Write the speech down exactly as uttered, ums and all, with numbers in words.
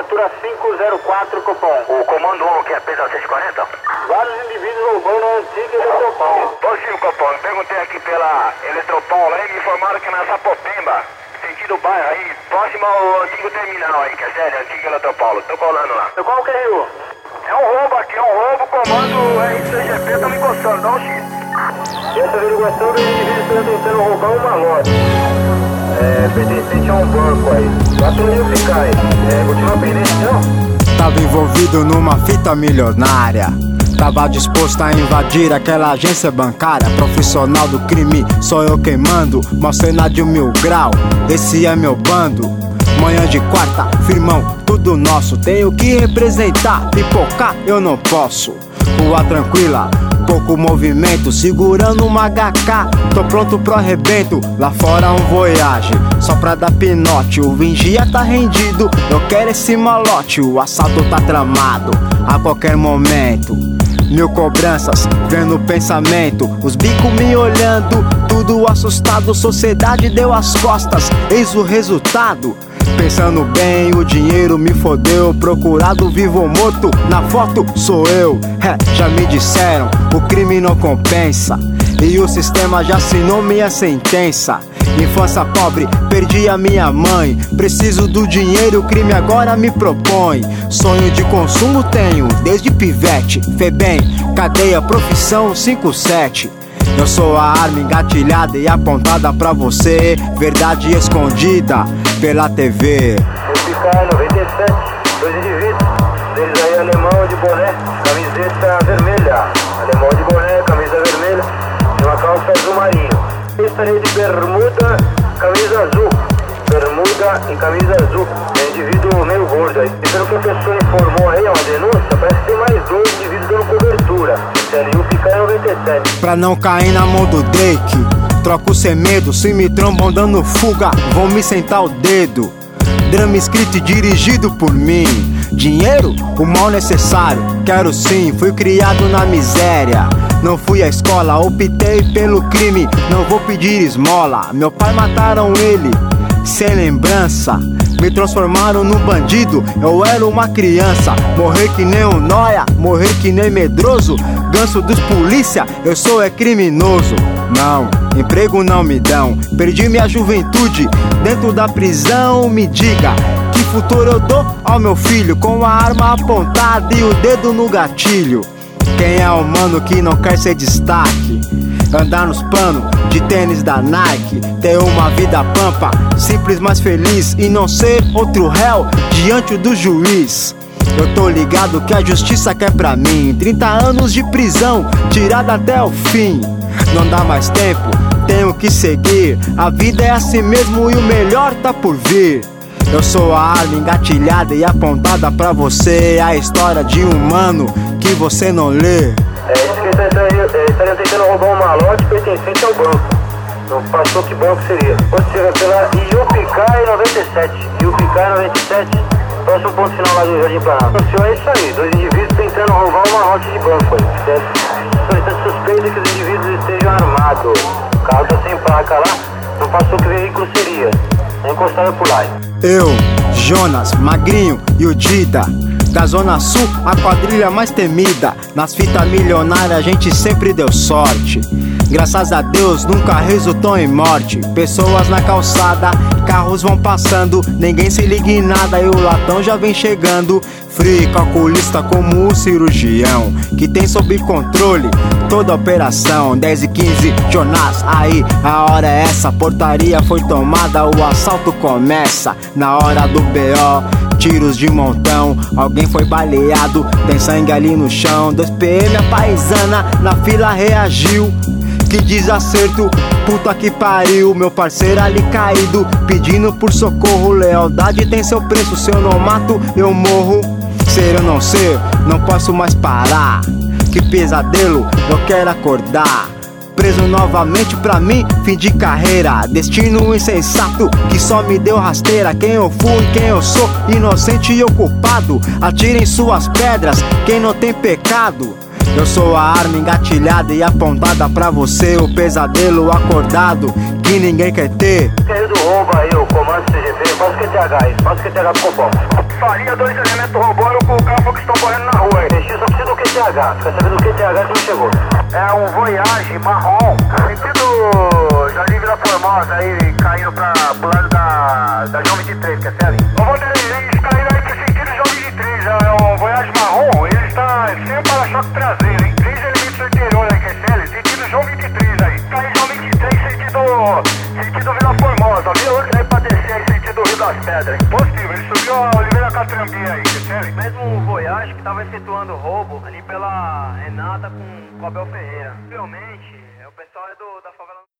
Viatura cinco zero quatro, Copom. O comando um que é P seiscentos e quarenta? Vários indivíduos roubando a antiga Eletropaulo. Ô sim, Copom, eu perguntei aqui pela Eletropaulo aí, me informaram que na Sapopemba, sentido bairro aí, próximo ao antigo terminal aí, que é sério, antigo Eletropaulo. Tô colando lá. Qual que é o? É um roubo aqui, é um roubo, comando R C G P, tá me encostando, dá um X. Essa averiguação do indivíduo está tentando roubar uma loja. É, pertencente a um banco aí. Lá tem o ficar aí. É, continua pendente, não? Tava envolvido numa fita milionária. Tava disposto a invadir aquela agência bancária. Profissional do crime, sou eu queimando. Uma cena de mil grau, esse é meu bando. Manhã de quarta, firmão, tudo nosso. Tenho que representar, pipocar eu não posso. Rua tranquila, pouco movimento, segurando uma H K, tô pronto pro arrebento. Lá fora um Voyage, só pra dar pinote. O vigia tá rendido, eu quero esse malote. O assalto tá tramado, a qualquer momento. Mil cobranças, vendo o pensamento. Os bicos me olhando, tudo assustado. Sociedade deu as costas, eis o resultado. Pensando bem, o dinheiro me fodeu. Procurado vivo ou morto, na foto sou eu. É, já me disseram, o crime não compensa. E o sistema já assinou minha sentença. Infância pobre, perdi a minha mãe. Preciso do dinheiro, o crime agora me propõe. Sonho de consumo tenho, desde pivete. Febem, cadeia, profissão cinco sete. Eu sou a arma engatilhada e apontada pra você. Verdade escondida pela T V. O Picar noventa e sete, dois indivíduos. Deles aí alemão de boné, camiseta vermelha. Alemão de boné, camisa vermelha e uma calça azul marinho. Estaria de bermuda, camisa azul. Bermuda e camisa azul. É um indivíduo meio gordo aí. E pelo que a pessoa informou aí, é uma denúncia, parece que tem mais dois indivíduos dando cobertura. E o Picar noventa e sete. Pra não cair na mão do Drake, troco sem medo, se me trombam dando fuga, vão me sentar o dedo. Drama escrito e dirigido por mim. Dinheiro, o mal necessário, quero sim, fui criado na miséria. Não fui à escola, optei pelo crime, não vou pedir esmola. Meu pai mataram ele, sem lembrança. Me transformaram num bandido, eu era uma criança. Morrer que nem um nóia, morrer que nem medroso. Ganso dos polícia, eu sou é criminoso. Não, emprego não me dão. Perdi minha juventude dentro da prisão. Me diga, que futuro eu dou ao meu filho? Com a arma apontada e o dedo no gatilho. Quem é o mano que não quer ser destaque? Andar nos panos de tênis da Nike. Ter uma vida pampa, simples mas feliz. E não ser outro réu diante do juiz. Eu tô ligado que a justiça quer pra mim trinta anos de prisão, tirada até o fim. Não dá mais tempo, tenho que seguir. A vida é assim mesmo e o melhor tá por vir. Eu sou a arma engatilhada e apontada pra você. A história de um mano que você não lê. É, isso que ele estaria tentando roubar um malote pertencente ao banco. Não passou que banco seria. Ou seja, pela Iupicar noventa e sete. Iupicar noventa e sete, próximo ponto final lá do Jardim Planalto. O senhor é isso aí, dois indivíduos tentando roubar um malote de banco aí, certo? O senhor está suspeito que os indivíduos estejam armados. O carro está sem placa lá, não passou que veículo seria. É encostado por lá. Eu, Jonas, Magrinho e o Dida. Da Zona Sul, a quadrilha mais temida. Nas fitas milionárias a gente sempre deu sorte. Graças a Deus nunca resultou em morte. Pessoas na calçada, carros vão passando, ninguém se liga em nada e o latão já vem chegando. Free, calculista como o cirurgião, que tem sob controle toda a operação. Dez e quinze, Jonas, aí a hora é essa. Portaria foi tomada, o assalto começa. Na hora do B O, tiros de montão, alguém foi baleado, tem sangue ali no chão. Dois P M a paisana na fila reagiu. Que desacerto, puta que pariu. Meu parceiro ali caído, pedindo por socorro. Lealdade tem seu preço, se eu não mato, eu morro. Ser ou não ser, não posso mais parar. Que pesadelo, eu quero acordar. Preso novamente pra mim, fim de carreira. Destino insensato que só me deu rasteira. Quem eu fui, quem eu sou, inocente e culpado. Atirem suas pedras, quem não tem pecado. Eu sou a arma engatilhada e apontada pra você. O pesadelo acordado que ninguém quer ter. Querido roubo aí, o comando C G P, faz o Q T H aí, faz o Q T H pro Copom. Faria, dois elementos roubando com o carro que estão correndo na rua aí. P X, só preciso do Q T H. Fica sabendo do Q T H que não chegou. É um Voyage marrom, sentido Jardim Vila Formosa aí, caindo pra, pro lado da, da João vinte e três, quer ser? Ô Vanderlei, eles caíram aí pro sentido João vinte e três, é um Voyage marrom, ele está sem o para-choque traseiro, hein? Três elementos anteriores aí, quer ser? Sentido João vinte e três aí. Caiu João vinte e três, sentido, sentido Vila Formosa, viu? Outro aí pra descer aí, sentido Rio das Pedras, hein? Positivo, ele subiu a Oliveira Catrambinha aí, quer ser? Mesmo o Voyage que tava efetuando roubo ali pela Renata com o Abel Ferreira. Realmente, é o pessoal é do, da favela.